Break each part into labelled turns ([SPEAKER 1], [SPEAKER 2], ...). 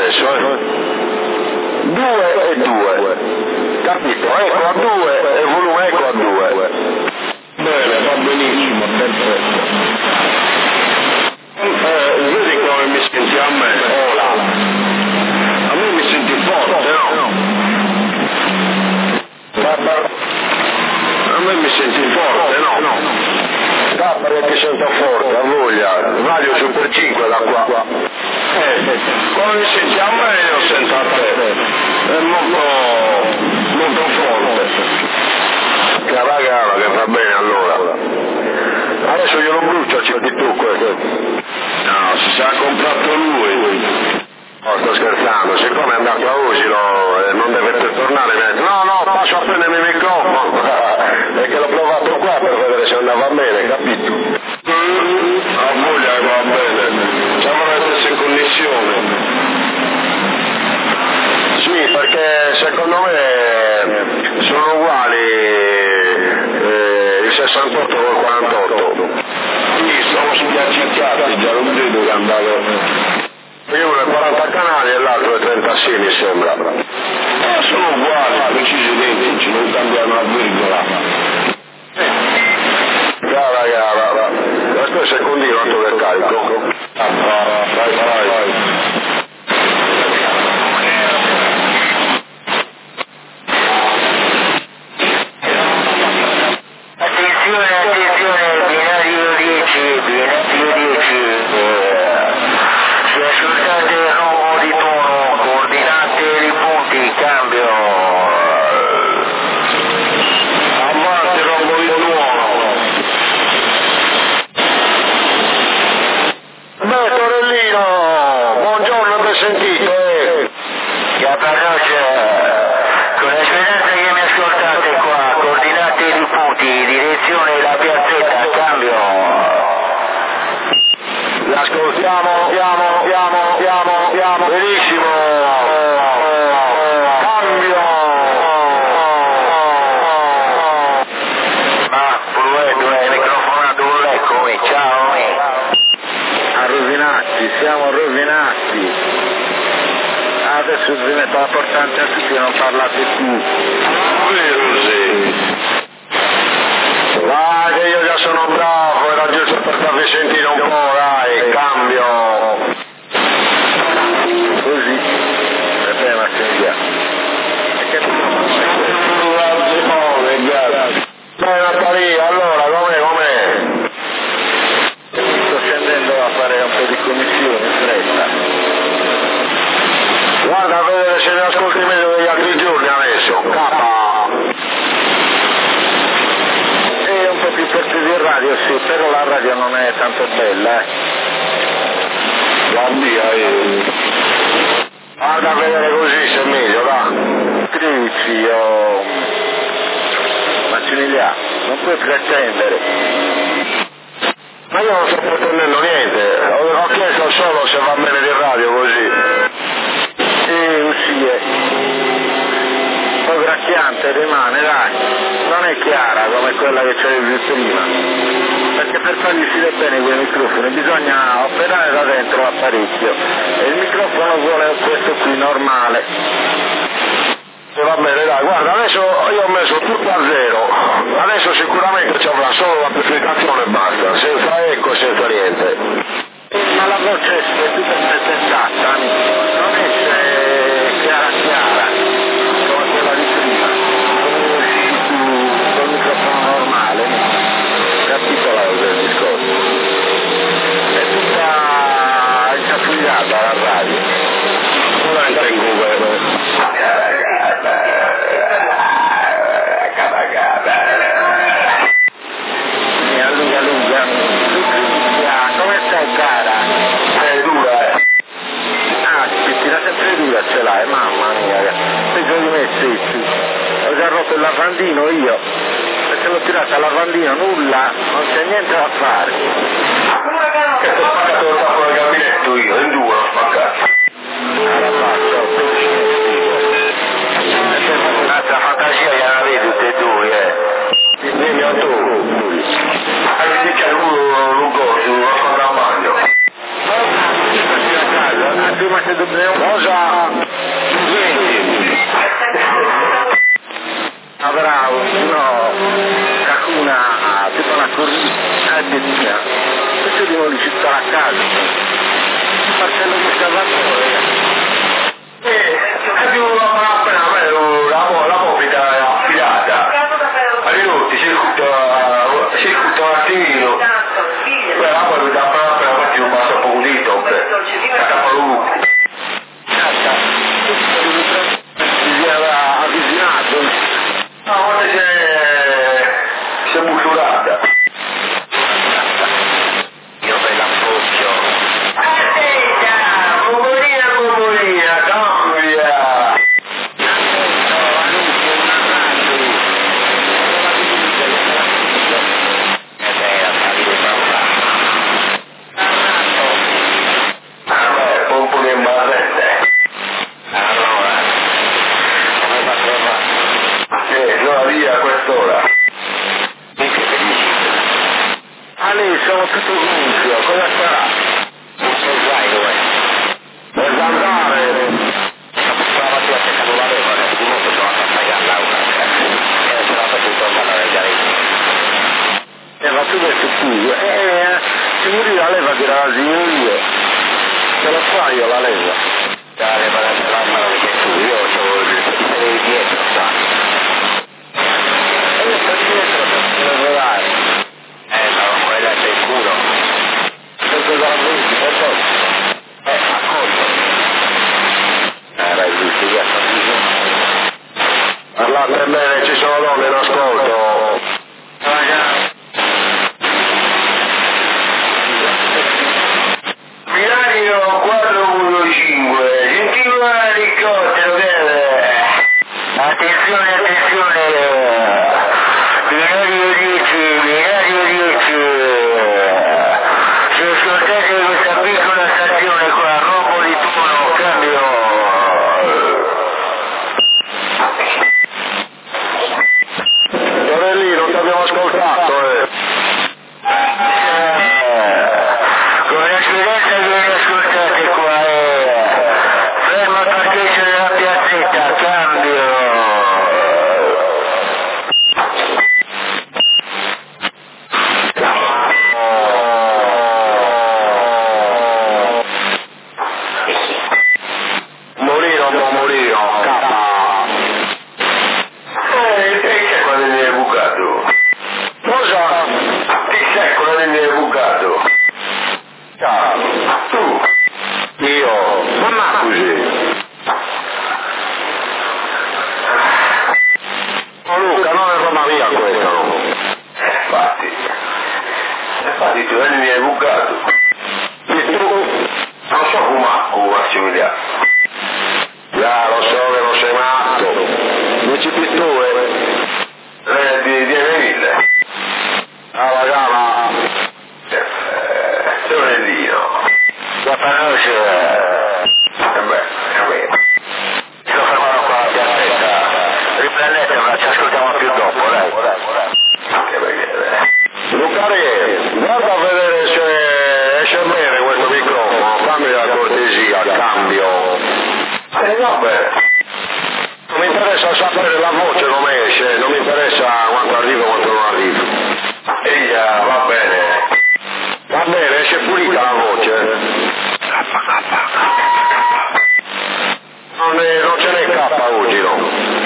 [SPEAKER 1] adesso, 2 e 2, capito? Eco a 2 e volume eco a 2.
[SPEAKER 2] Bene, va benissimo, perfetto. Vedi come mi senti a me?
[SPEAKER 1] Ora,
[SPEAKER 2] A me mi senti forte, no? A me mi senti forte, no?
[SPEAKER 1] scappa perché sento forte, a voglia, radio Super 5 da qua.
[SPEAKER 2] Come mi senti a me io sento a te. È molto forte.
[SPEAKER 1] Cavagava che va bene allora. Adesso glielo brucio a CD2 questo.
[SPEAKER 2] No, si sarà comprato lui.
[SPEAKER 1] No, sto scherzando, siccome è andato a Usilo non deve tornare, mi ha detto no, passo a prendermi il microfono, perché l'ho provato qua per vedere se andava bene, capito?
[SPEAKER 2] A voglia che va bene, siamo nella stessa connessione.
[SPEAKER 1] Sì, perché secondo me sono uguali il 68 col 48.
[SPEAKER 2] Sì, sono spiaccicati, già non vedo che andavo.
[SPEAKER 1] Uno è 40 canali e l'altro è 36 mi sembra.
[SPEAKER 2] Sono uguali, precisi identici, non cambiano una virgola.
[SPEAKER 1] Gara. Questo è il secondino alto del carico. Vai. Benissimo. Cambio.
[SPEAKER 3] Ma Pruetto è microfonato con l'eccomi, ciao.
[SPEAKER 2] Siamo rovinati. Adesso diventa importante a tutti non parlate più.
[SPEAKER 1] Vai che io già sono bravo, era giusto per farvi sentire un po', dai, cambio.
[SPEAKER 2] Così. Vabbè, ma sei via.
[SPEAKER 1] Natalia, allora, com'è?
[SPEAKER 2] Sto scendendo a fare un po' di commissione in fretta.
[SPEAKER 1] Guarda a vedere se ne ascolti meglio degli altri giorni adesso,
[SPEAKER 2] È un po' più forte di radio, sì, però la radio non è tanto bella,
[SPEAKER 1] Guarda a vedere così se è meglio, va.
[SPEAKER 2] Scrivici, Massimiliano, non puoi pretendere.
[SPEAKER 1] Ma io non sto pretendendo niente, ho chiesto solo se va bene di radio così.
[SPEAKER 2] Sì, un po' gracchiante rimane, dai, non è chiara come quella che c'avevi prima, perché per fargli uscire bene quei microfoni bisogna operare da dentro l'apparecchio e il microfono vuole questo qui normale.
[SPEAKER 1] Va bene, dai, guarda, adesso io ho messo tutto a zero, adesso sicuramente ci avrà solo l'amplificazione e basta, senza eco e senza niente.
[SPEAKER 2] Ma la voce è tutta spezzettata, non è chiara, come quella di prima, come usci tu col microfono normale, capito il discorso? È tutta incafugliata la radio.
[SPEAKER 1] Non è in governo.
[SPEAKER 2] Come stai cara?
[SPEAKER 1] È dura,
[SPEAKER 2] Tira sempre dura ce l'hai, mamma mia, peggio di me stessi. Ho già rotto il lavandino io, perché l'ho tirata al lavandino, nulla, non c'è niente da fare.
[SPEAKER 1] che ho spaccato il tavolo del gabinetto io, in due l'ho spaccato.
[SPEAKER 2] Alla faccia, ho
[SPEAKER 3] Un'altra fantasia che la vedi tutte e due,
[SPEAKER 1] Dimmi a tu. Hai detto che un corso, non sto da bagno.
[SPEAKER 2] prima che dobbiamo
[SPEAKER 1] Cosa?
[SPEAKER 2] Bravo, no, una tipo una corrida addirittura. Questo di noi ci sta a casa. Marcello di Salvatore.
[SPEAKER 1] È più la mobile è affidata. Allora, si scusa un attimino. Poi la poi da appena fatti un basso pulito.
[SPEAKER 2] Si era avvicinato.
[SPEAKER 1] No, guarda si è busurata.
[SPEAKER 3] Io ve la appoggio.
[SPEAKER 1] Momolina, cambia. Pompo di imbarrette.
[SPEAKER 3] Allora, come faccio a fare?
[SPEAKER 1] No, lì a quest'ora.
[SPEAKER 3] Dice che dici?
[SPEAKER 2] Lì sono tutto gonfio, cosa sarà?
[SPEAKER 3] Non so sai dove.
[SPEAKER 1] Per andare.
[SPEAKER 3] Stava più accettato la leva, di molto sono a pagare l'aula. E se la faccio intorno alla regalia.
[SPEAKER 2] Ma tu questo qui, se muri la leva che era la signoria, te la fai io la leva.
[SPEAKER 3] La leva la mano che tu, io ho il dietro, sai.
[SPEAKER 2] E io sto dietro per lavorare.
[SPEAKER 3] No, quella è il culo.
[SPEAKER 2] Per cosa la vedi, per cosa?
[SPEAKER 3] Accolto.
[SPEAKER 2] L'hai visto, che ha capito?
[SPEAKER 1] Parlate bene, ci sono donne in ascolto. Binario 415, gentile elicottero che
[SPEAKER 3] Attenzione, binario 10. Se ascoltate questa piccola stazione qua, rombo di tono, cambio.
[SPEAKER 1] Torellino, non ti abbiamo ascoltato,
[SPEAKER 3] Con l'esperienza che vi ascoltate qua, fermo il parcheggio della piazzetta, cambio.
[SPEAKER 1] Molino, capa. Che c'è quando mi hai bucato? Cosa? Che c'è quando mi hai bucato? Tu? Io? Mamma così. Oh Luca, non è Roma via questo. Infatti tu mi hai bucato. E tu? Non so come Massimiliano. Ya, lo so che non sei matto. Non ci più tu, di Emile. La gama. Torellino.
[SPEAKER 3] La conosce.
[SPEAKER 1] Beh.
[SPEAKER 3] Se lo fermano qua alla piazzetta. Riprendete, ma ci ascoltiamo più dopo, dai.
[SPEAKER 1] Che perché. Lucare, guarda a vedere se esce bene questo microfono. Fammi la cortesia, cambio. Vabbè. Non mi interessa sapere la voce come esce, non mi interessa quanto arriva e quanto non arriva. Va bene. Va bene, esce pulita la voce. Non ce n'è K oggi, no?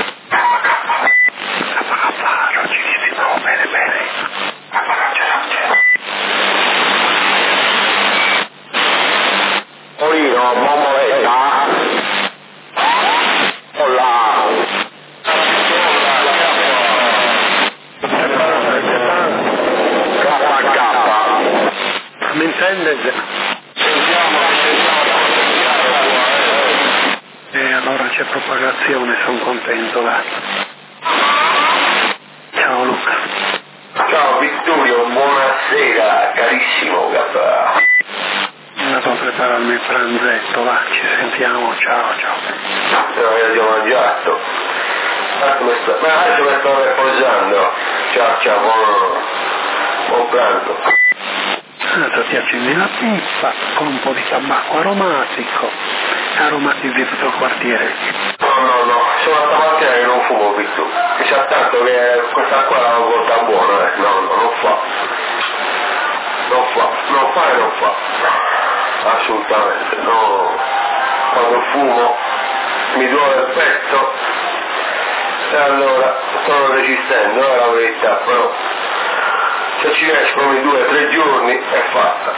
[SPEAKER 1] Non ci dici no, bene. Polino, bomboletta.
[SPEAKER 2] Mi intende? E allora c'è propagazione, sono contento, va. Ciao Luca.
[SPEAKER 1] Ciao Vittorio, buonasera, carissimo Gabbà.
[SPEAKER 2] Vado a prepararmi il pranzetto, va, ci sentiamo, ciao.
[SPEAKER 1] Io ti ho mangiato. Ma adesso mi sto riposando. Ciao, buon pranzo.
[SPEAKER 2] Adesso ti accendi la pipa con un po' di tabacco aromatico
[SPEAKER 4] A Roma di tutto il quartiere?
[SPEAKER 1] No, sono stamattina che non fumo più tu. Mi sa tanto che questa qua è una volta buona, no, non fa. Non fa. Assolutamente, no. Quando fumo mi duole il petto e allora sto resistendo, è la verità, però se ci riescono i 2 o 3 giorni è fatta.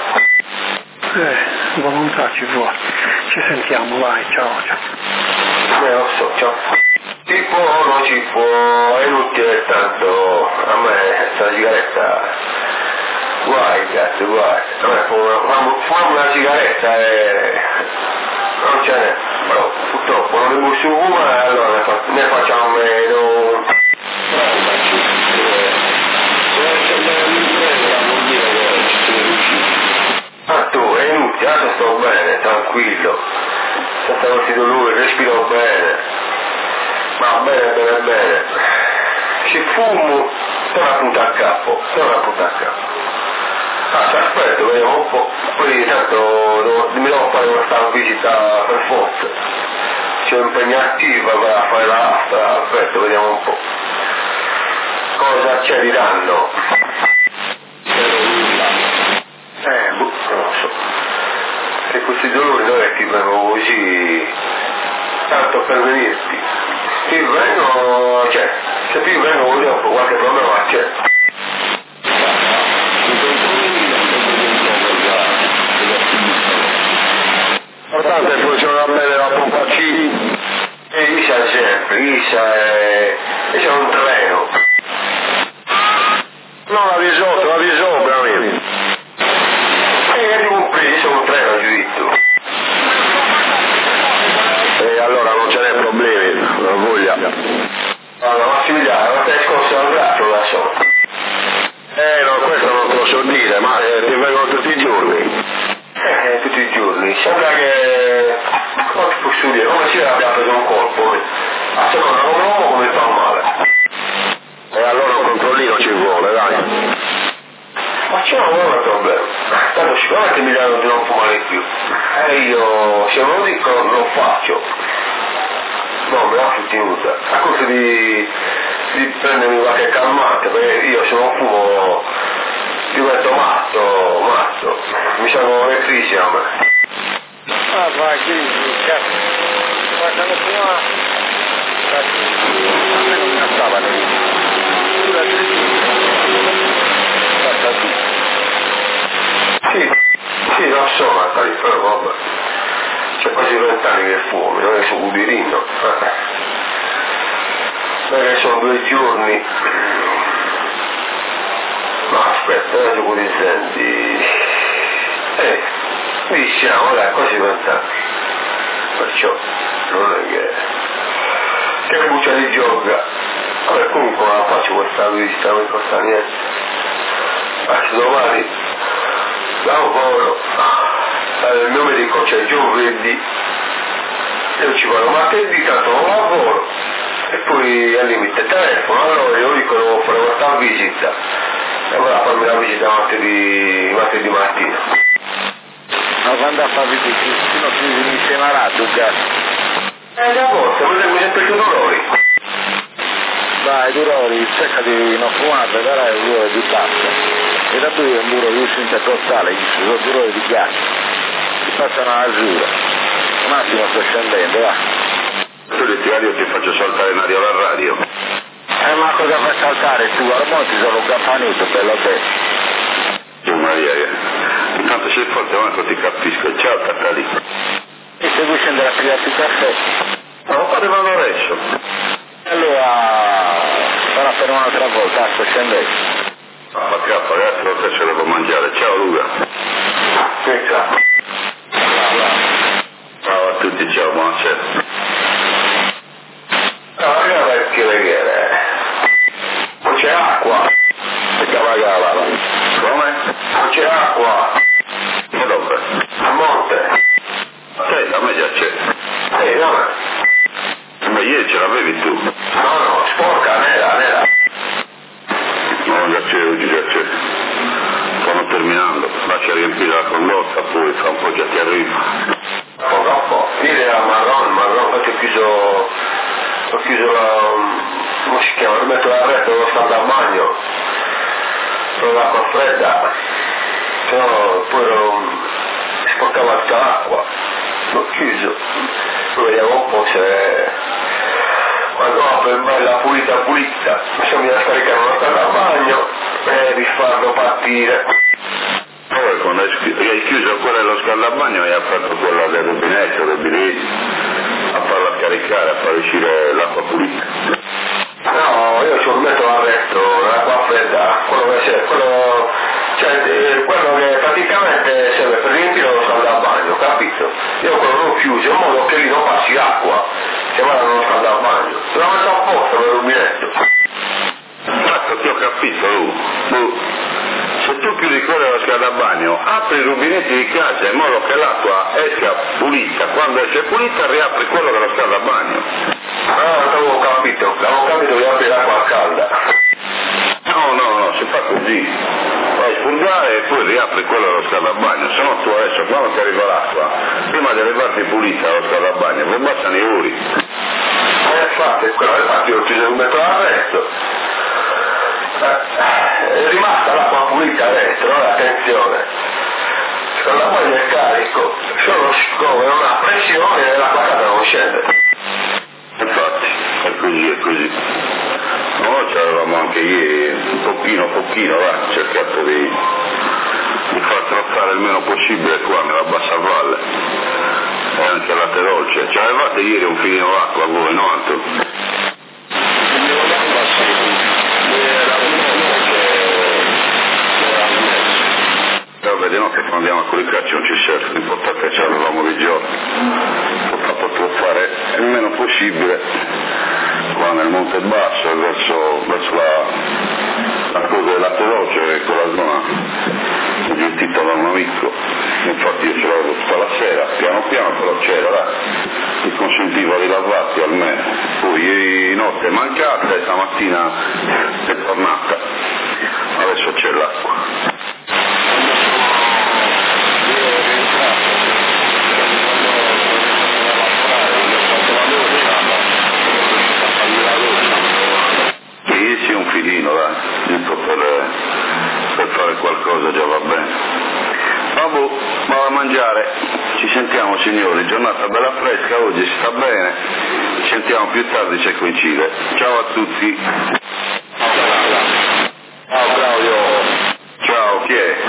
[SPEAKER 4] Volontà ci vuole. Ci sentiamo, vai, ciao.
[SPEAKER 1] Lo so, ciao. Si può o non si può, è inutile, tanto a me questa sigaretta, guai, a me fumiamo una sigaretta e non ce n'è, però purtroppo non ne posso fumare, allora ne facciamo meno. Ah tu, è inutile, adesso sto bene, tranquillo, senza questi dolori, respiro bene, ma bene. Se fumo, torna a punta a capo. Ci aspetto, vediamo un po', poi tanto mi devo fare questa visita per forza, c'è impegnativa per fare l'asta, aspetto, vediamo un po', cosa ci diranno. Non lo so, e questi dolori non è che vengono così, tanto per venirti, se ti vengono così un po' qualche problema c'è. L'importante è funziona bene la pompa C e Isa sempre, Isa è un treno. No, la vi sopra, amico. E compreso un treno giudizio. E allora non ce n'è problemi, non voglia. Allora Massimiliano, non ti hai scorso al braccio da solo. No, questo non te lo so dire, ma ti vengono tutti i giorni. Tutti i giorni, sembra che, come ti posso dire, come se abbia preso un colpo, a seconda come uomo come fa male. E allora un controllino ci vuole, dai. Ma c'è un problema, tanto sicuramente mi danno di non fumare più, e io se non lo dico non faccio, no, me la sostenuta, a causa di prendermi qualche calmante, perché io se non fumo divento matto, mi sono le crisi a me.
[SPEAKER 2] Vai, crisi, cazzo, guardano prima, a me non mi passavano
[SPEAKER 1] Sì, lo so, Natali, però vabbè, c'è quasi 20 anni che fumo, non è su Ubirino, perché sono 2 giorni. No, aspetta, adesso come ti senti? Qui siamo, dai, quasi 20 anni. Perciò, non è che buccia di gioca. Vabbè, comunque la faccio questa visita, non mi costa niente. Domani, da un povero, il mio medico c'è giovedì, io ci vado martedì, tanto non lavoro, e poi al limite telefono, allora io dico devo fare questa visita. E allora farmi la visita martedì mattina.
[SPEAKER 2] Ma quando fa visita, non si finisce malato, cazzo.
[SPEAKER 1] Da volta, mi sempre più dolori.
[SPEAKER 2] Dai, dolori, cerca di non fumare, vedrai il dolore di pasta. E da tu un muro di uscita costale, sono dolori di ghiaccio. Ti passano alla giura. Un attimo sto scendendo, va.
[SPEAKER 1] Tu io ti faccio saltare in aria la radio.
[SPEAKER 2] Ma cosa fai saltare tu? Ormai ti sono un campanito, bello te.
[SPEAKER 1] Maria, intanto sei forte, ma ti capisco. Ciao, Tattali.
[SPEAKER 2] E se vuoi scendere a pigliarti il caffè?
[SPEAKER 1] No, fate vanno adesso.
[SPEAKER 2] Allora, farà per un'altra volta, sto scendendo.
[SPEAKER 1] Ma cazzo, ragazzi, non so se devo mangiare. Ciao, Luca. Ciao. Ciao a tutti, ciao, buonasera. No, perché vedere? Non c'è acqua. E cavagava. Come? Non c'è acqua. Ma dove? A monte. Sì, a me già c'è. Dove? Ma ieri ce l'avevi tu? No, sporca, nera. No, già c'è, oggi già c'è. Stanno terminando. Lascia riempire la condotta, poi fra un po' già ti arriva. Poco a po'. Dire infatti ho chiuso come si chiama, metto l'arresto dello scaldabagno, con l'acqua fredda, se no poi sporcava tutta l'acqua, l'ho chiuso, poi vediamo un po' se quando apro è bella pulita, bisogna scaricare uno scaldabagno e rifarlo partire.
[SPEAKER 3] Poi quando hai chiuso quella dello scaldabagno hai aperto quella del rubinetto, del biglietto, a farla scaricare, a far uscire l'acqua pulita.
[SPEAKER 1] No, io ci ho messo l'arresto, l'acqua fredda, quello che praticamente serve per riempire lo scaldabagno, capito? Io quello l'ho chiuso in modo che lì non passi acqua, che vada nello scaldabagno. L'ho messo apposta per il rubinetto.
[SPEAKER 3] Esatto, ti ho capito, se tu chiudi quello dello scaldabagno, apri i rubinetti di casa in modo che l'acqua esca pulita, quando esce pulita riapri quello dello scaldabagno.
[SPEAKER 1] Ah, non avevo capito di aprire l'acqua calda.
[SPEAKER 3] No, si fa così. Vai a spurgare e poi riapri quello dello scaldabagno, se no tu adesso quando ti arriva l'acqua, prima di arrivarti pulita allo scaldabagno, non bastano i uri.
[SPEAKER 1] Infatti ho chiuso un metro l'arresto. È rimasta l'acqua pulita dentro, attenzione. Il scaldabagno è carico, solo siccome non ha pressione l'acqua calda non scende.
[SPEAKER 3] Infatti, è così. Noi c'avevamo anche ieri un pochino, cercato di far trattare il meno possibile qua nella bassa valle e anche alla Terolce. C'avevate ieri un filino d'acqua voi, no Antonio? Di notte quando andiamo a Curicacci non ci serve, l'importante è che ce l'avevamo di giorno. Potevo fare il meno possibile qua nel Monte Basso verso la cosa della Teroce, quella zona gestita da un amico. Infatti io ce l'avevo tutta la sera, piano però c'era, mi consentiva di lavarti almeno. Poi notte è mancata e stamattina è tornata, adesso c'è l'acqua. Sì, un filino, dai, giusto per fare qualcosa già va bene. Vabbè, vado a mangiare, ci sentiamo signori, giornata bella fresca, oggi si sta bene, ci sentiamo più tardi se coincide. Ciao a tutti.
[SPEAKER 1] Ciao Claudio.
[SPEAKER 3] Ciao, chi è?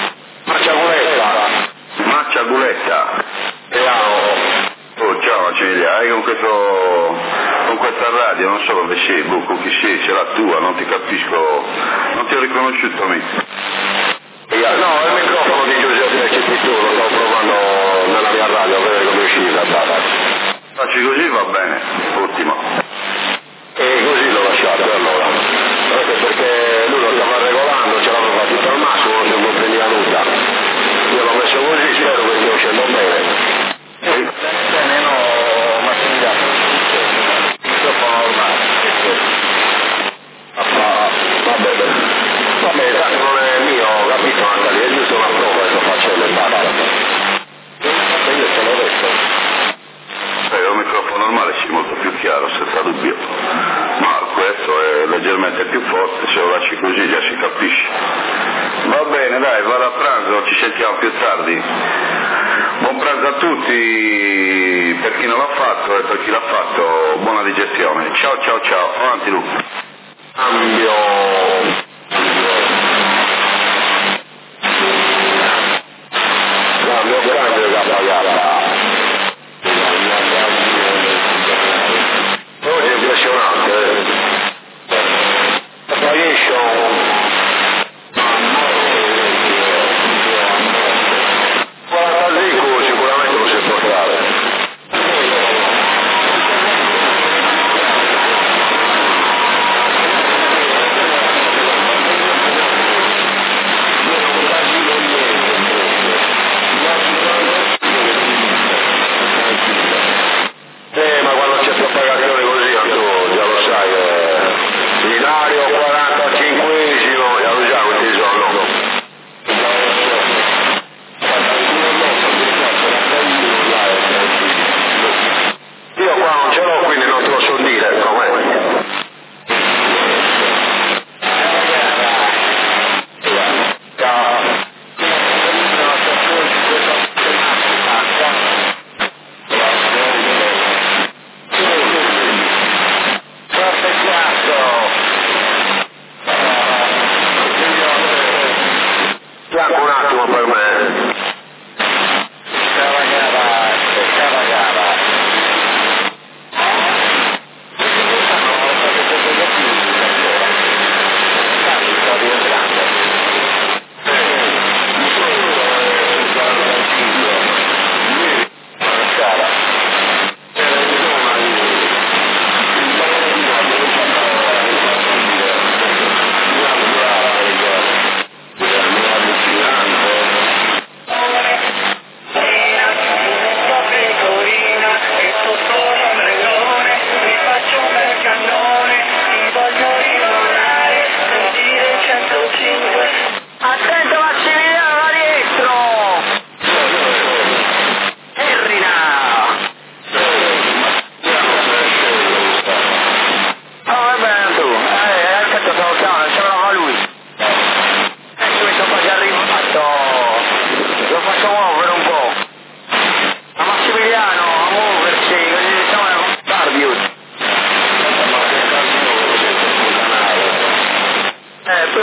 [SPEAKER 3] Maccia Guletta.
[SPEAKER 1] Ciao.
[SPEAKER 3] Oh, ciao Macilia, con questa radio non so dove sei, con chi sei, c'è la tua, non ti capisco, non ti ho riconosciuto me.
[SPEAKER 1] No, è il microfono di Giuseppe che ti lo sto provando nella mia radio a vedere come uscì la data.
[SPEAKER 3] Facci così va bene, ottimo.
[SPEAKER 1] E così l'ho lasciato allora. Anche perché lui lo stava regolando, ce l'aveva fatto al massimo, non si comprendeva nulla. Io l'ho messo così, spero che stia uscendo bene.
[SPEAKER 2] Bene, no, ma si
[SPEAKER 1] vabbè, tanto non è mio, capito, Angali, è giusto una prova che sto facendo e basta. Io te l'ho detto.
[SPEAKER 3] Un microfono normale sì, molto più chiaro, senza dubbio, ma questo è leggermente più forte, se lo lasci così già si capisce. Va bene, dai, vado a pranzo, ci sentiamo più tardi. Buon pranzo a tutti, per chi non l'ha fatto e per chi l'ha fatto, buona digestione. Ciao, avanti Luca.
[SPEAKER 1] Cambio. Oggi è impressionante. Sicuramente non si può fare.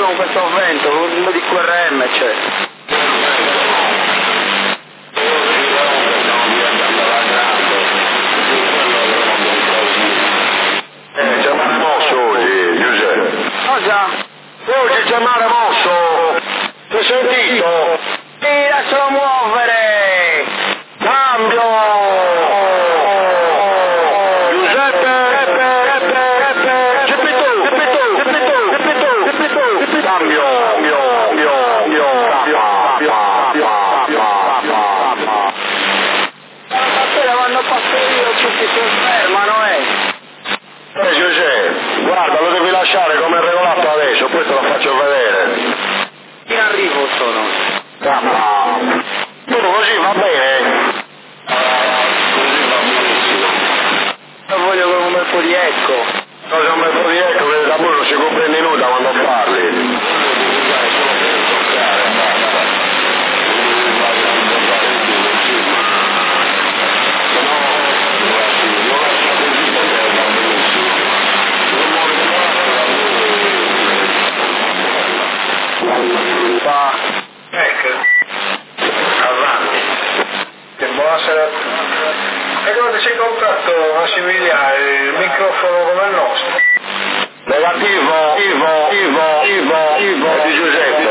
[SPEAKER 2] con questo vento, un di QRM c'è.
[SPEAKER 1] C'è mare mosso oggi, Giuseppe.
[SPEAKER 2] Cosa?
[SPEAKER 1] Oggi c'è mare mosso. Ti hai sentito?
[SPEAKER 2] Sì, lascialo muovere!
[SPEAKER 1] Cambio! Giuseppe! Cambio!
[SPEAKER 2] Stasera vanno a passeggio, tutti si fermano,
[SPEAKER 1] Giuseppe, guarda, lo devi lasciare come è regolato adesso, poi te lo faccio vedere.
[SPEAKER 2] In arrivo sono.
[SPEAKER 1] Tu così va bene?
[SPEAKER 2] Io voglio con un bel po' di eco.
[SPEAKER 1] Cosa un bel po' di eco che da voi non si comprende nulla quando parli.
[SPEAKER 5] Ecco, avanti. Buonasera. E come ci hai comprato Massimiliano il microfono come il nostro?
[SPEAKER 1] Negativo, di Giuseppe.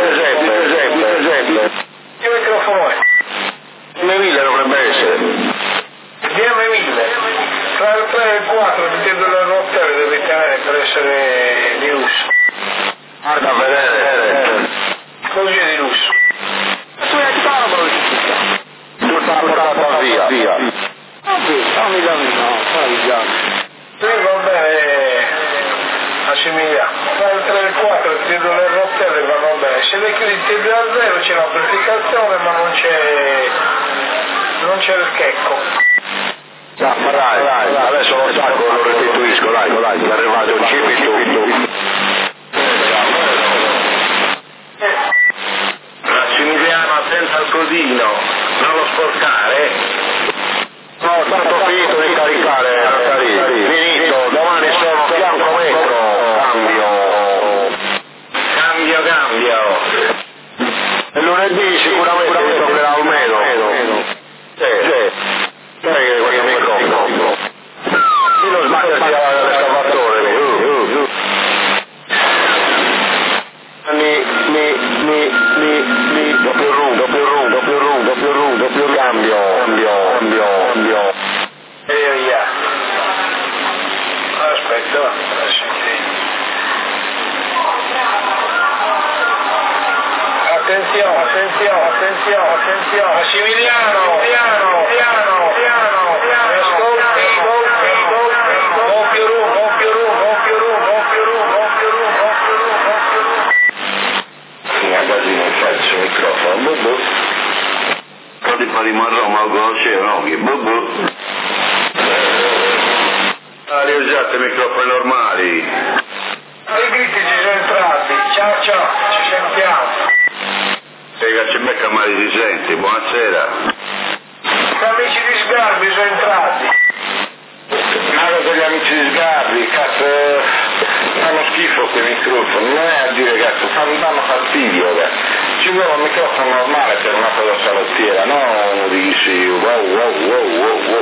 [SPEAKER 5] Che microfono è?
[SPEAKER 1] M1000 dovrebbe essere.
[SPEAKER 5] DM1000. Tra il 3 e il 4 ti chiedo la notte devi tenere per essere di lusso.
[SPEAKER 1] Guarda a vedere.
[SPEAKER 5] Così è di lusso.
[SPEAKER 1] Tutta portata via.
[SPEAKER 2] Dammi, no, fai già.
[SPEAKER 5] Sì, va bene, Massimiliano. Tra il 3 e il 4 ti chiedo le rotelle vanno bene. Se le chiudi tutte a zero c'è l'amplificazione ma non c'è il checco.
[SPEAKER 1] Dai, adesso lo sacco lo restituisco, dai, è arrivato il cipito.
[SPEAKER 3] Massimiliano, attento al codino, non lo sporcare.
[SPEAKER 1] No, tanto finito di caricare, finito, domani sono fianco metro,
[SPEAKER 3] Cambio.
[SPEAKER 1] e lunedì sicuramente mi toccherà almeno. Sai questo microfono. Chi non sbaglia si lava dall'escavatore lì. Doppio cambio.
[SPEAKER 5] Aspetta, senti. Attenzione. Massimiliano, piano. Mi ascolti? Doppio room.
[SPEAKER 3] Quasi non faccio il microfono, Poi ti rimarrò ma conoscevo, no? Che li ho usati i microfoni normali.
[SPEAKER 5] I gritti ci sono entrati. Ciao, ci sentiamo.
[SPEAKER 3] Ci becca male si senti, buonasera.
[SPEAKER 5] Gli amici di Sgarbi sono entrati.
[SPEAKER 3] Guarda gli amici di Sgarbi, cazzo, fanno schifo questi microfoni, non è a dire cazzo, danno fastidio, ci vuole un microfono normale per una cosa salottiera, no uno dici wow.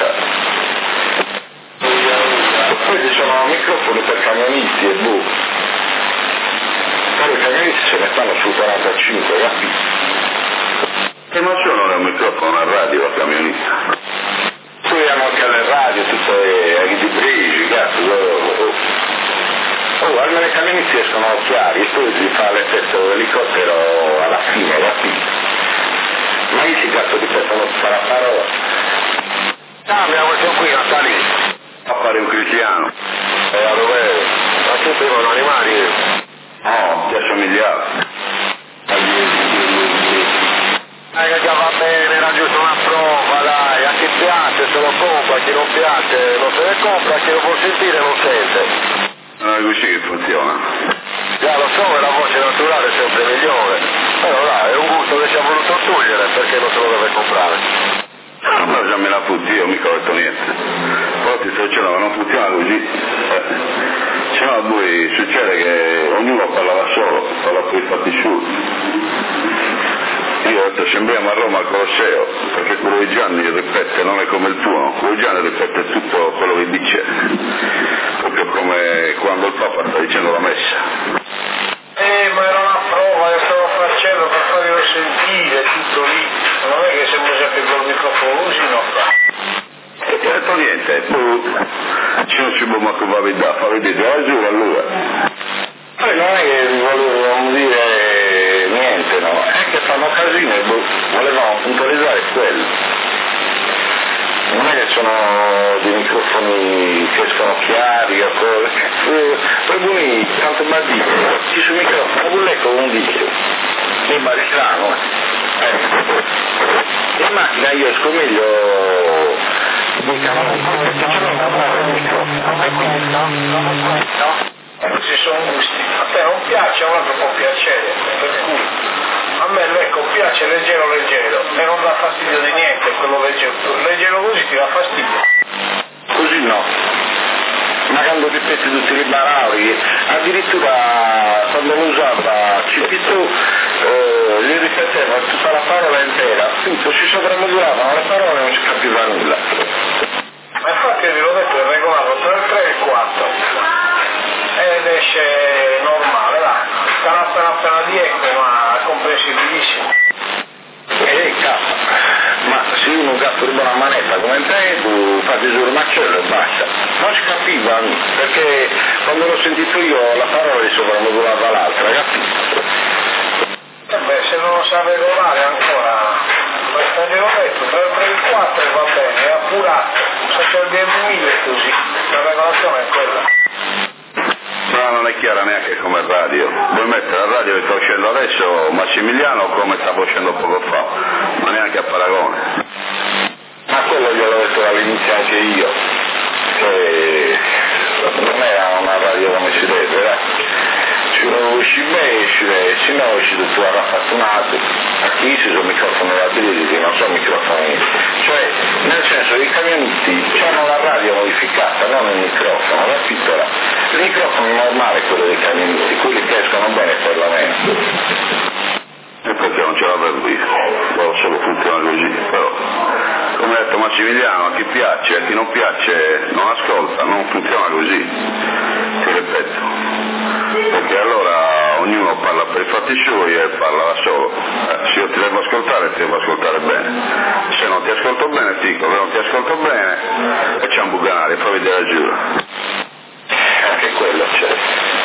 [SPEAKER 3] Questi sono microfoni per camionisti e Però i camionisti ce ne stanno su 45, capi? E ma sono un microfono a radio a camionista. Poi hanno anche le radio, tutte i brigi, cazzo. Almeno i camionisti escono chiari, e poi si fa l'effetto dell'elicottero alla fine, capito? Ma io si cazzo ti possono fare a parola.
[SPEAKER 1] Cambia questo qui, Natali.
[SPEAKER 3] A fare un cristiano.
[SPEAKER 1] A dove? Ma tu sono animali.
[SPEAKER 3] No, ti assomigliava.
[SPEAKER 1] Che già va bene, era giusto una prova, dai, a chi piace se lo compra, a chi non piace non se ne compra, a chi lo può sentire non sente.
[SPEAKER 3] Non è così che funziona.
[SPEAKER 1] Già lo so, la voce naturale è sempre migliore, però dai, è un gusto che ci ha voluto togliere perché non se lo deve comprare.
[SPEAKER 3] Ma già me la putti, io mica ho detto niente. Poi ti sto dicendo che non funziona così. C'è se no poi succede che ognuno parla da solo, parla per i fatti suoi. Io adesso sembriamo a Roma al Colosseo, perché quello di Gianni ripete, non è come il tuo, quello di Gianni ripete tutto quello che dice, proprio come quando il Papa sta dicendo la messa.
[SPEAKER 5] Ma era una prova che stavo facendo per farglielo sentire, tutto lì, non è che siamo sempre col microfono, così no.
[SPEAKER 3] E ti ha detto niente, poi ci non si può manco fa vedere la giura allora.
[SPEAKER 2] Poi non è che volevamo dire niente, no, è che fanno casino e volevamo puntualizzare quello. Non è che sono dei microfoni che escono chiari o cose, poi buoni tanto bandito, ci sul microfono, non lecco un dice, mi strano, in macchina io esco meglio,
[SPEAKER 5] Ci sono gusti, a te non piace, a un altro può piacere, per cui a me ecco piace leggero e non dà fastidio di niente quello leggero così ti dà fastidio.
[SPEAKER 2] Così no, ma quando ripeti tutti i barari, addirittura quando lo usava Cipito gli ripeteva tutta la parola intera, tutto si sovramodulavano le parole e non si capiva nulla.
[SPEAKER 5] Ma infatti vi l'ho detto, è regolato tra il 3 e il 4 ed esce normale, là, sarà appena di eco ma comprensibilissimo.
[SPEAKER 2] Ma se uno gaffa ruba una manetta come te, tu fate giù il macello e basta. Non si capiva, perché quando l'ho sentito io la parola di sovramodulava l'altra, capito?
[SPEAKER 5] Se non lo sa regolare ancora, gliel'ho detto, tra il 3 e il 4 va bene, è appurato, sotto il 10.000 così, la regolazione è quella.
[SPEAKER 3] No, non è chiara neanche come radio. Vuoi mettere la radio che sta uscendo adesso Massimiliano come stava uscendo poco fa, ma neanche a paragone.
[SPEAKER 2] Ma quello gliel'ho detto all'inizio anche io, che non era una radio come si deve, se non usci bene, se no usci tutto raffattunato, a chi si sono microfoni abiliti, non sono microfoni, cioè nel senso i camionisti hanno la radio modificata, non il microfono, la piccola. Il microfono è normale quello dei camionisti, quelli che escono bene perlomeno.
[SPEAKER 3] E perché non ce l'avevo io? Però solo funziona così, però come ha detto Massimiliano, a chi piace, a chi non piace non ascolta, non funziona così, ti ripeto. Perché allora ognuno parla per i fatti suoi e parla da solo. Se io ti devo ascoltare bene. Se non ti ascolto bene ti dico che non ti ascolto bene e c'è un bucanare, fai vedere la giura.
[SPEAKER 2] Anche quello c'è.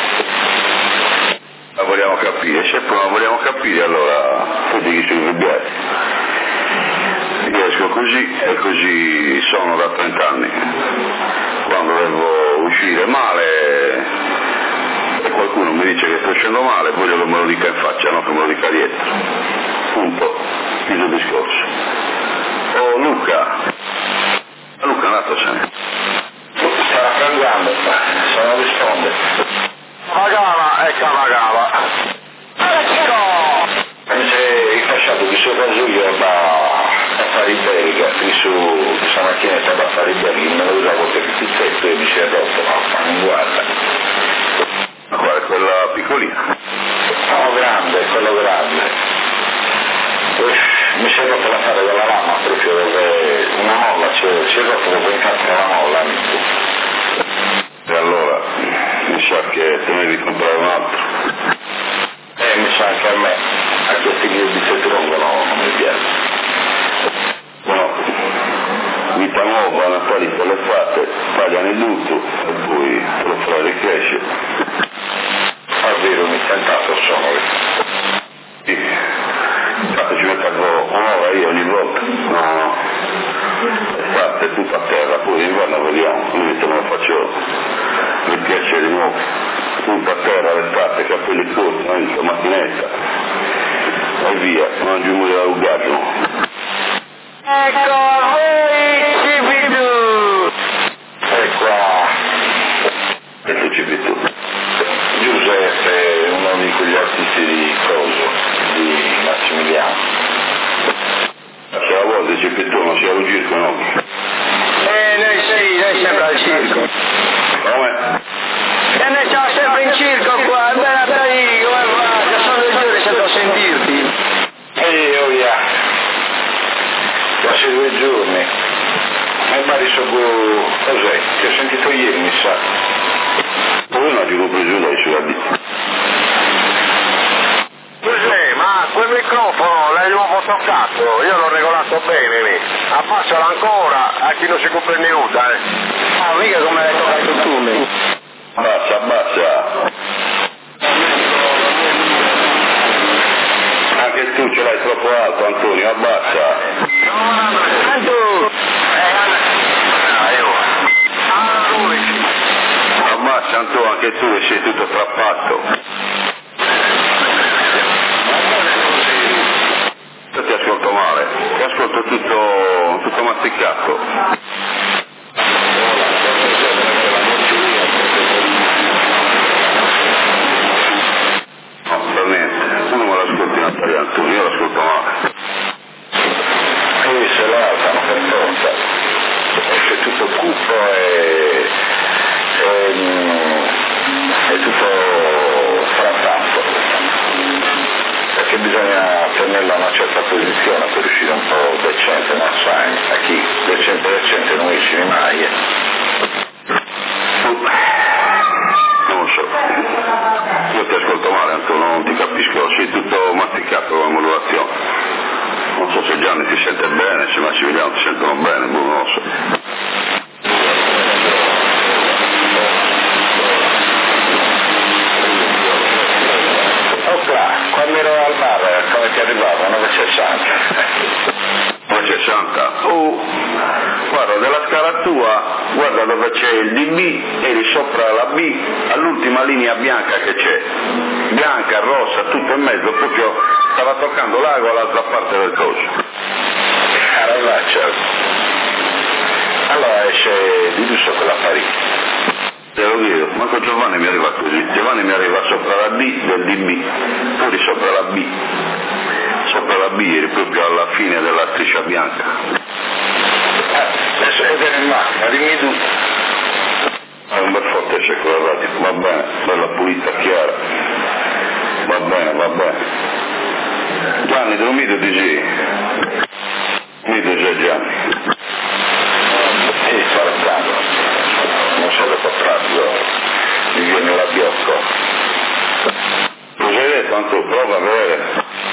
[SPEAKER 3] La vogliamo capire, se poi la vogliamo capire allora tu digli sui arrabbiati. Io esco così e così sono da 30 anni. Quando devo uscire male e qualcuno mi dice che sto uscendo male, voglio che me lo dica in faccia, non che me lo dica dietro. Punto. Chiuso il discorso. Oh Luca è andatosene.
[SPEAKER 2] Starà pranzando, se non risponde.
[SPEAKER 3] Magava e cavagava.
[SPEAKER 2] Mi sei ricasciato di sopra io da fare i belga, qui su questa macchinetta da fare i belga, me lo usavo per il pizzetto e mi si è rotto, ma non guarda.
[SPEAKER 3] Ma qual è quella piccolina?
[SPEAKER 2] No, grande, quello grande. Mi si è rotto la fare della lama, proprio dove una molla, si è rotto dove incasca la molla.
[SPEAKER 3] E allora mi sa che te ne devi comprare un altro.
[SPEAKER 2] Mi sa anche a me, a questi miei bizzetto non mi piace.
[SPEAKER 3] No, vita nuova, Natali per le fate, pagano il lutto e poi te lo farai ricrescere.
[SPEAKER 2] È vero, mi tentato sono.
[SPEAKER 3] Sì. Infatti ci metto un'ora io ogni volta. No. Estate tutta a terra, poi inverno vediamo, quindi te me lo faccio mi piace di nuovo. Tutta a terra l'estate, capelli corti, non la macchinetta. E via, non giù da ugaggio.
[SPEAKER 2] Ecco a voi Cipito! E qua.
[SPEAKER 3] E tu Cipito?
[SPEAKER 2] Giuseppe, uno di quegli artisti di Coso, di Massimiliano.
[SPEAKER 3] Se la volta Cipito non si è un circo, no?
[SPEAKER 2] Noi siamo al circo.
[SPEAKER 3] Come?
[SPEAKER 2] E noi siamo ti ho sentito ieri, mi sa.
[SPEAKER 3] Poi non ti compri giù dai sulla D.
[SPEAKER 1] Cos'è? Ma quel microfono l'hai un po' toccato, io l'ho regolato bene lì. Abbassalo ancora, a chi non si comprende nulla,
[SPEAKER 2] Ah, mica come l'hai toccato tu lì.
[SPEAKER 3] Abbassa, abbassa. Anche tu ce l'hai troppo alto, Antonio, abbassa. Abbassa, Antonio, anche tu che sei tutto trappato. Io ti ascolto male, ti ascolto tutto masticato. No, per niente, tu non me l'ascolti in italiano, io l'ascolto male.
[SPEAKER 2] Se l'alzano per forza. Esce tutto cupo e tutto fratanto. Perché bisogna tenerla a una certa posizione per uscire un po' decente, non sai, a chi decente non esci mai.
[SPEAKER 3] Non lo so, io ti ascolto male Antonio, non ti capisco, sei tutto masticato con la modulazione. Non so se Gianni ti sente bene, se Massimiliano ti sentono bene, non lo so.
[SPEAKER 2] Quando ero al bar, come ti arrivava? 9,60.
[SPEAKER 3] 9,60? Oh, guarda, della scala tua, guarda dove c'è il DB, eri sopra la B, all'ultima linea bianca che c'è. Bianca, rossa, tutto in mezzo, proprio stava toccando l'ago all'altra parte del coso.
[SPEAKER 2] Allora esce di lusso quella farina.
[SPEAKER 3] Te lo dico, manco Giovanni mi arriva così, Giovanni mi arriva sopra la D del DB, tu eri sopra la B, eri proprio alla fine della striscia bianca.
[SPEAKER 2] Adesso è bene in macchina, dimmi tu.
[SPEAKER 3] È un bel forte c'è quella radio, va bene, bella pulita, chiara, va bene. Gianni, dormito DJ? Dormito già Gianni?
[SPEAKER 2] Sì, sfarazzando. Non so dopo pranzo, mi viene la biocco.
[SPEAKER 3] Cosa hai detto Antonio? Prova a vedere.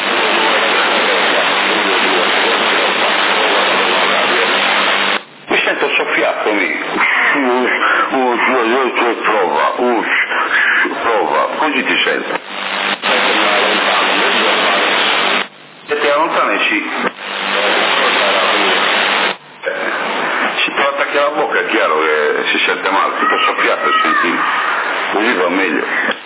[SPEAKER 3] Mi sento soffiato lì. Prova, così ti sento. Se ti allontani sì. Se te lo attacchi alla bocca è chiaro che si sente male, tutto soffiato senti, così va meglio.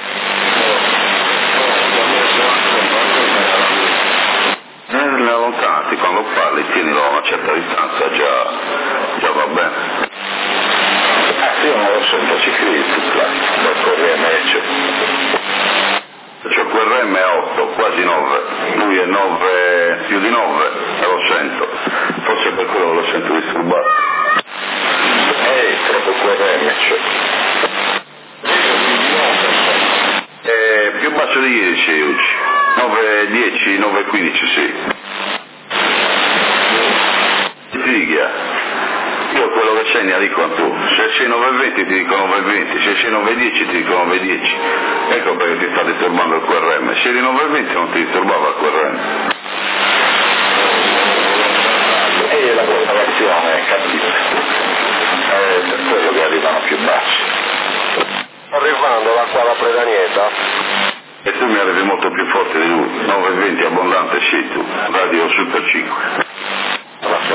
[SPEAKER 3] Allontanati, quando parli tienilo a una certa distanza, già va bene.
[SPEAKER 2] Io non lo sento, ci credi tu là, dopo RMC.
[SPEAKER 3] C'ho quel RM a 8, quasi 9, lui è 9, più di 9, e lo sento, forse per quello lo sento disturbato.
[SPEAKER 2] Troppo quel RMC.
[SPEAKER 3] Più basso di ieri sei oggi, 9,10, 9,15 sì. Ti dica, io quello che segna dico a tu, se sei 9,20 ti dico 9,20, se sei 9,10 ti dico 9,10, ecco perché ti sta disturbando il QRM, se eri 9,20 non ti disturbava il QRM.
[SPEAKER 2] E la conservazione, capito? Per quello che arrivano più bassi.
[SPEAKER 1] arrivando da qua alla Predanieta.
[SPEAKER 3] E tu mi arrivi molto più forte di lui, 9,20 abbondante sì tu, radio Super 5.
[SPEAKER 2] La sua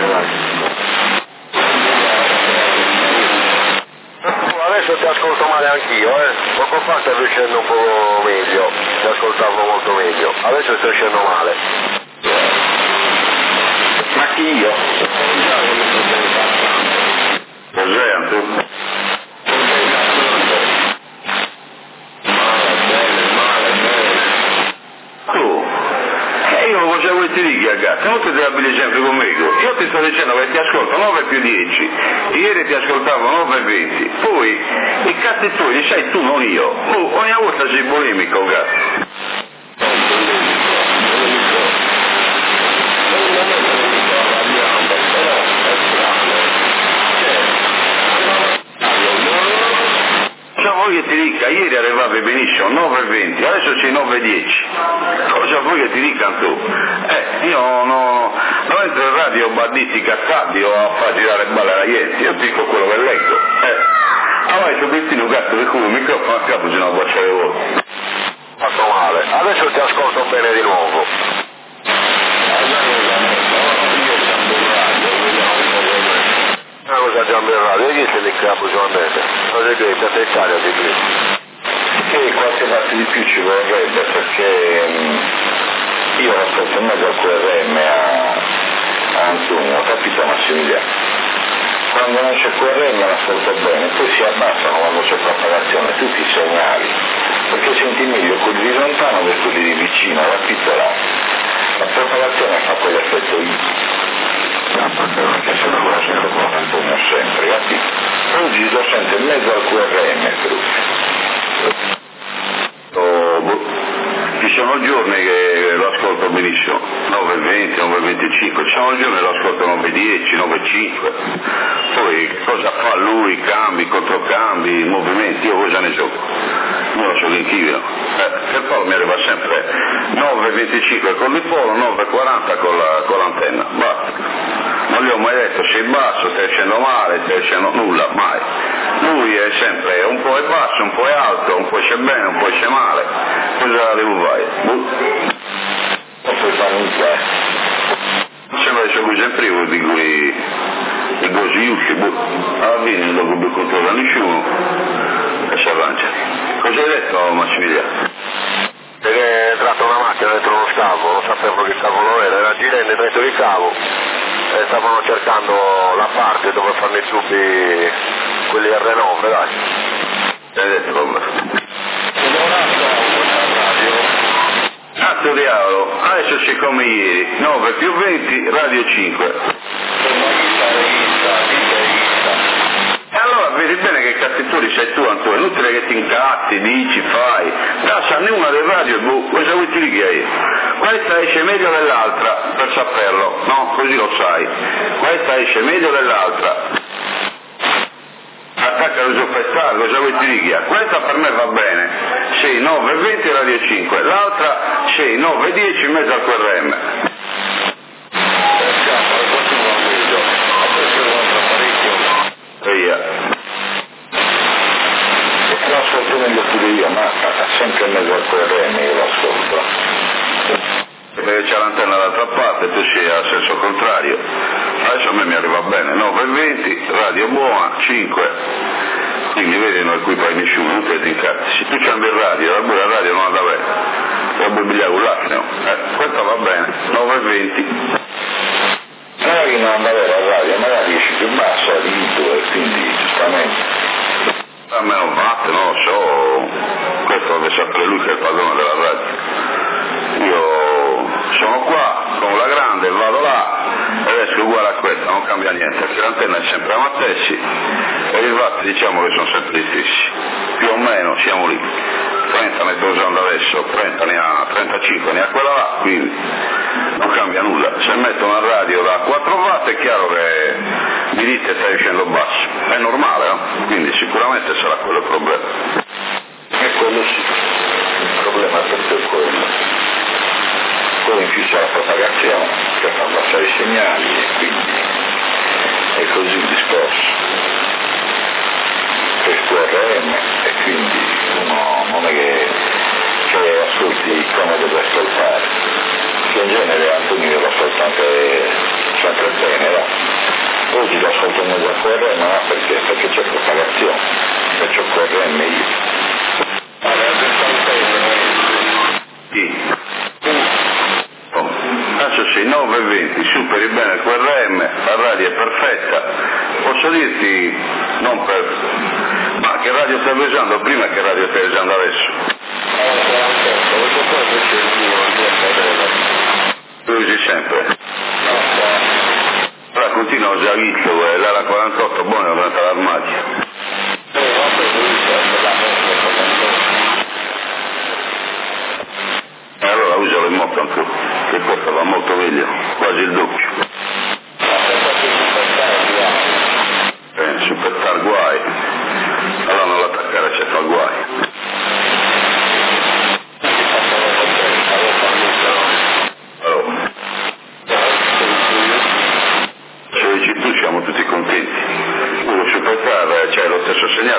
[SPEAKER 1] Adesso ti ascolto male anch'io, poco fa stai riuscendo un po' meglio, ti ascoltavo molto meglio, adesso stai uscendo male.
[SPEAKER 2] Ma chi io?
[SPEAKER 3] Cos'è Antonio? Tu? Io lo facevo e ti dico ragazzi, non ti abili sempre conmigo, io ti sto dicendo che ti ascolto 9 più 10, ieri ti ascoltavo 9 20, poi i cazzi tuoi li sai tu non io, ogni volta sei polemico cazzo. vuoi che ti dica? Ieri arrivavi benissimo, 9:20, adesso sei 9:10. Cosa vuoi che ti dicano tu? Io non entro in radio a banditi cazzati o a far girare balle alla gente, io dico quello che leggo. Allora io questino cazzo per cui il microfono a capo se non faccio le volte.
[SPEAKER 1] Fatto male, adesso ti ascolto bene di nuovo. Una cosa già in radio, e chi se ne capo solamente? Cosa che per te Italia di qui?
[SPEAKER 2] Sì, qualche parte di più ci vorrebbe perché io ho ascoltato in mezzo al QRM a Antuno, capito Massimiliano? Quando non c'è QRM l'ascolto bene, poi si abbassano quando c'è propagazione tutti i segnali, perché senti meglio quelli di lontano che quelli di vicino, capito là? La propagazione fa quell'effetto lì. Perché se non lo sento con Antonio sempre, capito? Oggi lo sento in mezzo al QRM,
[SPEAKER 3] Ci sono giorni che lo ascolto benissimo, 9:20, 9:25, ci sono giorni che lo ascolto 9:10, 9:05, poi cosa fa lui, cambi, controcambi, movimenti, io cosa ne so, io lo so che inchivino, e poi mi arriva sempre 9:25 con il polo, 9:40 con l'antenna, basta. Non gli ho mai detto sei basso, stai facendo male, stai facendo nulla, mai. Lui è sempre un po' è basso, un po' è alto, un po' esce bene, un po' esce male. Cosa devo fare?
[SPEAKER 2] Non puoi fare nulla.
[SPEAKER 3] Sembra che c'è qui sempre io di così usci, alla fine non lo controlla nessuno e si arrangia. Cosa hai detto Massimiliano?
[SPEAKER 1] Perché è entrata una macchina dentro uno scavo, non sapevo che cavolo era girando dentro il cavo e stavano cercando la parte dove fanno i tubi quelli R9, dai.
[SPEAKER 3] Hai detto come? Cazzo diavolo, adesso c'è come ieri, 9+20, radio 5. E allora vedi bene che cazzatori sei tu Antonio, inutile che ti incazzi, dici, fai, lasciane una del radio e cosa vuoi ti dica io? Questa esce meglio dell'altra, per saperlo, no? Così lo sai, questa esce meglio dell'altra. Attacca lo superstar, cosa vuoi ti dica? Questa per me va bene, 6, 9:20 radio 5, l'altra 6, 9:10 in mezzo al QRM. Via.
[SPEAKER 2] Lo ascolto meglio pure io, ma sempre in mezzo al QRM io lo ascolto.
[SPEAKER 3] Perché c'è l'antenna dall'altra parte, tu sei a senso contrario. Adesso a me mi arriva bene, 9:20, radio buona, 5. Quindi vedi noi qui poi nessuno, non ti incazzi. Se tu c'hai il radio, la radio non andava bene. La vuoi bigliare un l'attimo. Questa va bene, 9:20.
[SPEAKER 2] Magari non andava la radio, magari esci più basso, adito e quindi giustamente.
[SPEAKER 3] A me non batte, non lo so, questo deve sapere lui che è il padrone della radio. Io sono qua, con la grande, vado là ed esco uguale a questa, non cambia niente, perché l'antenna è sempre a Mattessi e i fatti diciamo che sono sempre gli stessi, più o meno siamo lì. 30 ne sto usando adesso, 30 ne ha, 35 ne ha quella là, quindi non cambia nulla. Se metto una radio da 4 watt è chiaro che mi dite stai uscendo basso, è normale, no? Quindi sicuramente sarà quello il problema.
[SPEAKER 2] E quello sì, il problema è proprio quello. Poi in più c'è la propagazione che fa passare i segnali e quindi è così il discorso. C'è il QRM e quindi uno non è che ascolti come deve ascoltare, che in genere Antonio lo ascolta anche sempre bene, no? Oggi lo ascolto in mezzo al QRM, ma perché c'è propagazione, perciò QRM io.
[SPEAKER 3] Sì. Adesso sei 9:20, superi bene il QRM, la radio è perfetta, posso dirti, non per... ma che radio stai usando prima e che radio stai usando adesso? Tu usi sempre? Allora continua a usare l'Itlo, l'Ara 48, buono, è venuta all'armadio. E allora usalo in moto anche, che questo va molto meglio, quasi il doppio. Superstar guai, allora non l'attaccare se fa guai.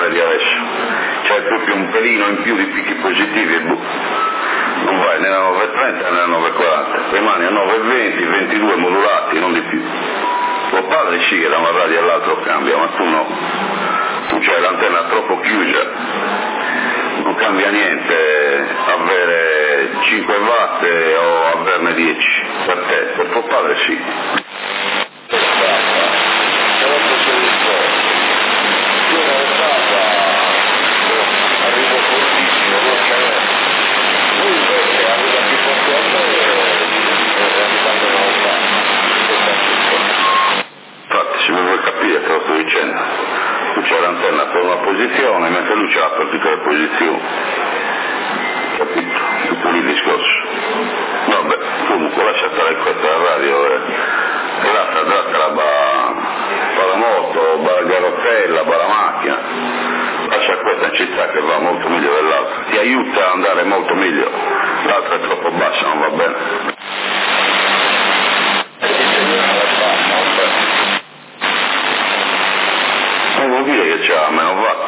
[SPEAKER 3] segnale di adesso, c'è proprio un pelino in più di picchi positivi e non vai né a 9.30 né a 9.40, rimani a 9.20, 22 modulati, non di più. Tuo padre sì che da una radio all'altra cambia, ma tu no, tu c'hai l'antenna troppo chiusa, non cambia niente avere 5 watt o averne 10, per te, per tuo padre sì. Te lo sto dicendo, tu c'hai l'antenna per una posizione mentre lui c'ha per tutte le posizioni, capito? Tutto lì il discorso. Vabbè, comunque lascia stare questa radio e l'altra tratta la moto, la garottella, la macchina, lascia questa in città che va molto meglio dell'altra, ti aiuta ad andare molto meglio, l'altra è troppo bassa, non va bene. Non vuol dire che c'ha meno watt.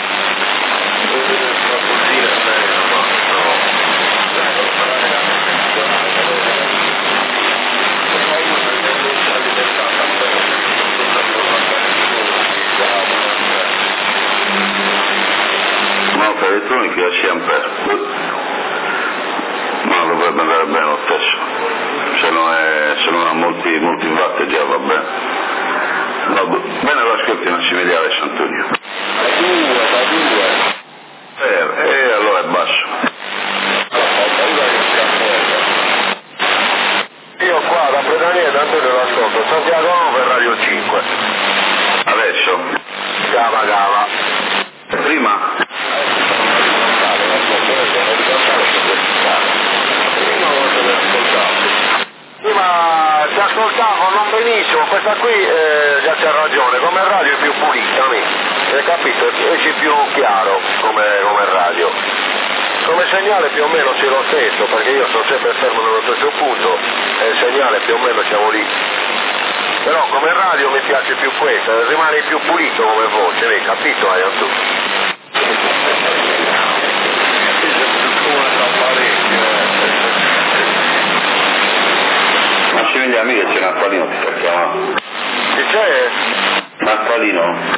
[SPEAKER 3] Moto elettronica a 6 ampere. Ma dovrebbe andare bene lo stesso. Se non ha molti watt già va bene. Bene, lo ascolti Massimiliano Sant'Antonio. Da due. E allora è basso.
[SPEAKER 1] Io qua da Predania da Antonio l'ascolto, Santiago 9 Radio 5.
[SPEAKER 3] Adesso?
[SPEAKER 1] Gava.
[SPEAKER 3] Prima?
[SPEAKER 1] Prima ti ascoltavo non benissimo, questa qui già c'è ragione, come radio è più pulita, hai capito? Esci più chiaro come radio. Come segnale più o meno c'è lo stesso, perché io sono sempre fermo nello stesso punto e il segnale più o meno siamo lì. Però come radio mi piace più questa, rimane più pulito come voce, hai capito? Tu?
[SPEAKER 3] Massimiliano, che c'è Natalino, ti sta chiamando.
[SPEAKER 1] Chi c'è?
[SPEAKER 3] Natalino.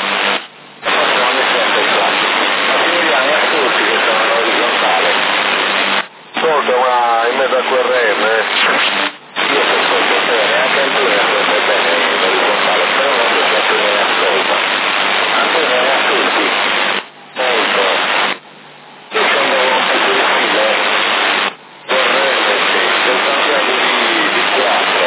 [SPEAKER 1] Ascolta, ma in mezzo a quel REM, io ti ascolto bene, anche Antonio ascolta bene l'orizzontale, però non so se Antonio ne ascolta. Antonio ne ascolti? Molto. Io sono un po' di file, vorrei del Santiago di 4.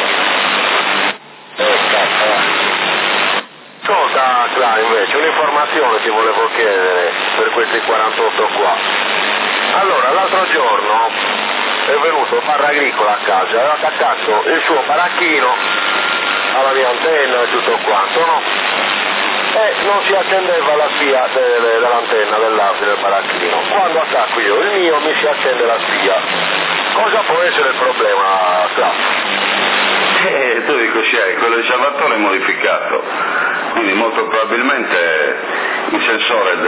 [SPEAKER 1] Cazzo. Ascolta, Cla, invece, un'informazione ti volevo chiedere per questi 48 qua. Allora, l'altro giorno è venuto Farra Agricola a casa, aveva attaccato il suo baracchino alla mia antenna e tutto quanto, no? E non si accendeva la spia dell'antenna dell'audio del baracchino. Quando attacco io il mio mi si accende la spia. Cosa può essere il problema, Claudio?
[SPEAKER 3] Tu dico quello di Salvatore è modificato, quindi molto probabilmente il sensore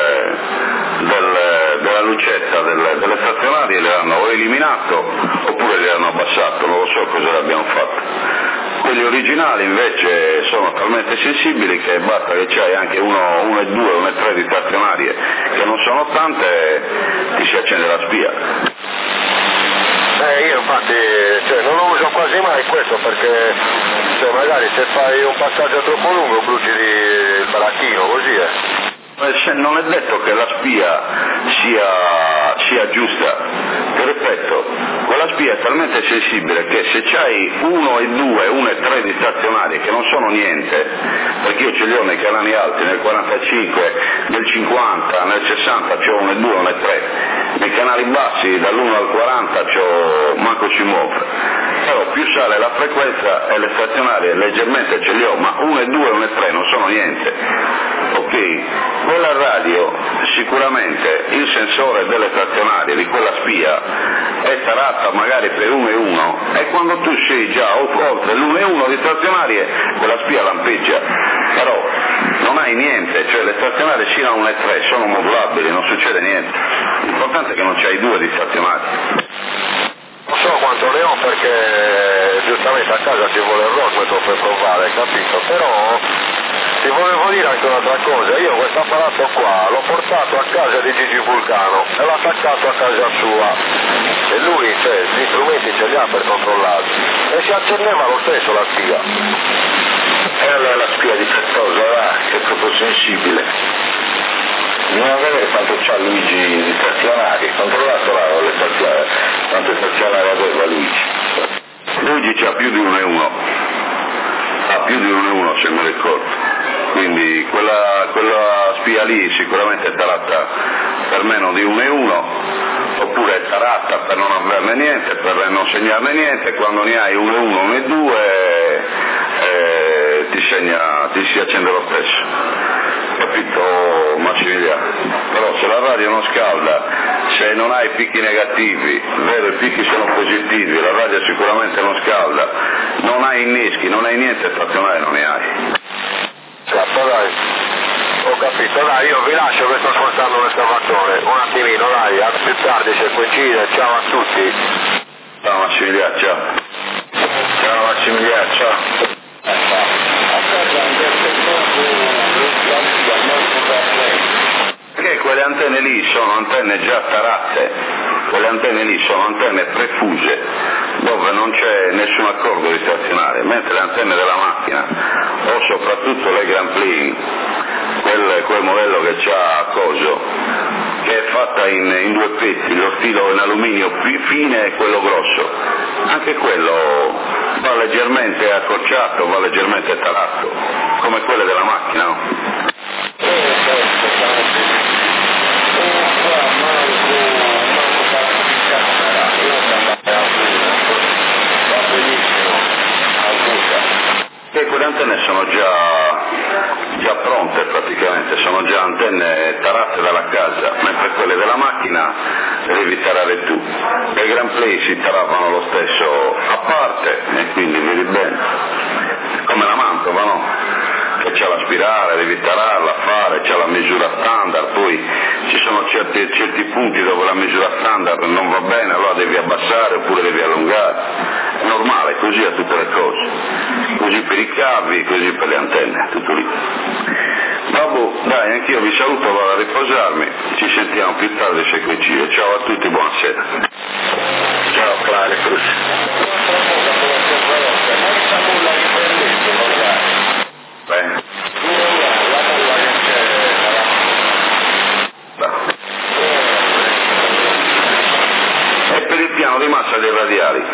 [SPEAKER 3] della lucetta delle stazionarie le hanno o eliminato oppure le hanno abbassato, non lo so cosa le abbiamo fatto. Quelli originali invece sono talmente sensibili che basta che c'hai anche 1 e 2, 1 e 3 di stazionarie che non sono tante, ti si accende la spia.
[SPEAKER 1] Io infatti non lo uso quasi mai questo perché magari se fai un passaggio troppo lungo bruci il baracchino, così è.
[SPEAKER 3] Non è detto che la spia sia giusta, ti ripeto, quella spia è talmente sensibile che se c'hai 1 e 2, 1 e 3 di stazionarie che non sono niente, perché io ce li ho nei canali alti, nel 45, nel 50, nel 60 c'ho 1 e 2, 1 e 3, nei canali bassi dall'1 al 40 manco si muove, però più sale la frequenza e le stazionarie leggermente ce li ho, ma 1 e 2, 1 e 3 non sono niente, ok? Quella radio sicuramente il sensore delle stazionarie di quella spia è tarata magari per 1 e 1 e quando tu sei già oltre l'1 e 1 di stazionarie quella spia lampeggia, però non hai niente, cioè le stazionarie fino a 1,3 sono modulabili, non succede niente. L'importante è che non c'hai 2 di stazionati.
[SPEAKER 1] Non so quanto ne ho perché giustamente a casa ci vuole il rockmetro per provare, capito? Però ti volevo dire anche un'altra cosa, io questo apparato qua l'ho portato a casa di Gigi Vulcano e l'ho attaccato a casa sua e lui, cioè, gli strumenti ce li ha per controllarli e si accendeva lo stesso la spia.
[SPEAKER 2] E allora la spia difettosa va, che è proprio sensibile. Bisogna vedere quanto c'ha Luigi di stazionari, controllato là le stazionari, quante stazionari aveva Luigi.
[SPEAKER 3] Luigi c'ha più di 1,1, ha più di 1,1 se mi ricordo. Quindi quella spia lì sicuramente è taratta per meno di 1,1, oppure è taratta per non averne niente, per non segnarne niente, quando ne hai 1,1, 1,2 ti si accende lo stesso. Capito Massimiliano? Però se la radio non scalda, se non hai picchi negativi, vero, i picchi sono positivi, la radio sicuramente non scalda, non hai inneschi, non hai niente stazionario, non ne hai.
[SPEAKER 1] Dai, ho capito, dai, io vi lascio che sto ascoltando l'escavatore, un attimino, dai, a più tardi se coincide, ciao a tutti.
[SPEAKER 3] Ciao Massimiliano, ciao.
[SPEAKER 2] Ciao Massimiliano, ciao.
[SPEAKER 3] Perché quelle antenne lì sono antenne già tarate, quelle antenne lì sono antenne prefuse, dove non c'è nessun accordo di stazionare, mentre le antenne della macchina, o soprattutto le Grand Prix, quel modello che c'ha a coso, che è fatta in 2 pezzi, lo stilo in alluminio fine e quello grosso, anche quello va leggermente accorciato, va leggermente tarato, come quelle della macchina, no? E quelle antenne sono già pronte praticamente, sono già antenne tarate dalla casa, mentre quelle della macchina le devi tarare tu. Le Grand Play si taravano lo stesso a parte e quindi vedi bene, come la Mantova, no? Che c'ha la spirale, devi tararla, c'ha la misura standard, poi ci sono certi punti dove la misura standard non va bene, allora devi abbassare oppure devi allungare. È normale, così a tutte le cose. Così per i cavi, così per le antenne, tutto lì. Vabbè, dai, anch'io vi saluto, vado a riposarmi, ci sentiamo più tardi se coincide. Ciao a tutti, buonasera.
[SPEAKER 2] Ciao Claricus.
[SPEAKER 3] Bene. E per il piano di massa dei radiali?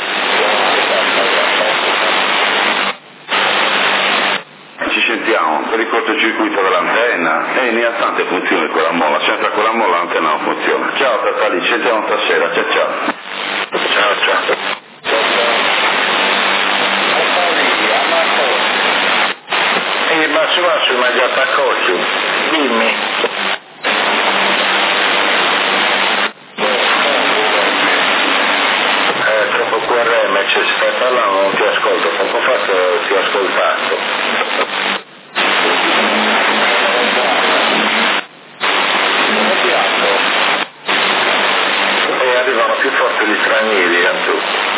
[SPEAKER 3] Ci sentiamo per il cortocircuito dell'antenna e ne ha tante funzioni quella molla, senza quella molla l'antenna non funziona. Ciao Tatali, ci sentiamo stasera, ciao ciao.
[SPEAKER 2] Ciao ciao. Basso ma già t'accorgi, dimmi. Troppo QRM, se stai parlando non ti ascolto, poco fa ti ho ascoltato. E arrivano più forti gli stranieri a tu.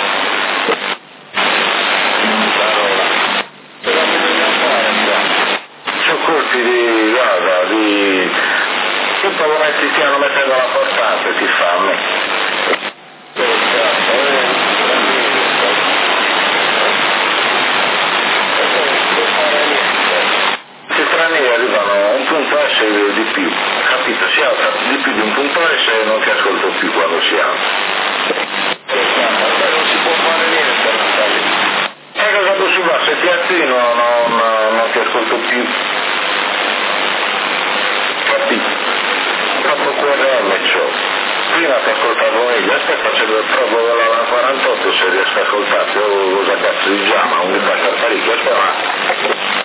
[SPEAKER 2] Di tutto come ti stiano mettendo la portata ti fa a me. Questi stranieri arrivano a un punto S di più, capito? Si alza di più di un punto S e non ti ascolto più quando si alza. Non si può fare niente. E cosa tu si va? Se ti alzi non ti ascolto più. Troppo QRM c'ho. Prima ti ascoltavo meglio, aspetta provo la 48 se riesco a ascoltarti, o cosa cazzo di giama, un basta parecchio, aspetta.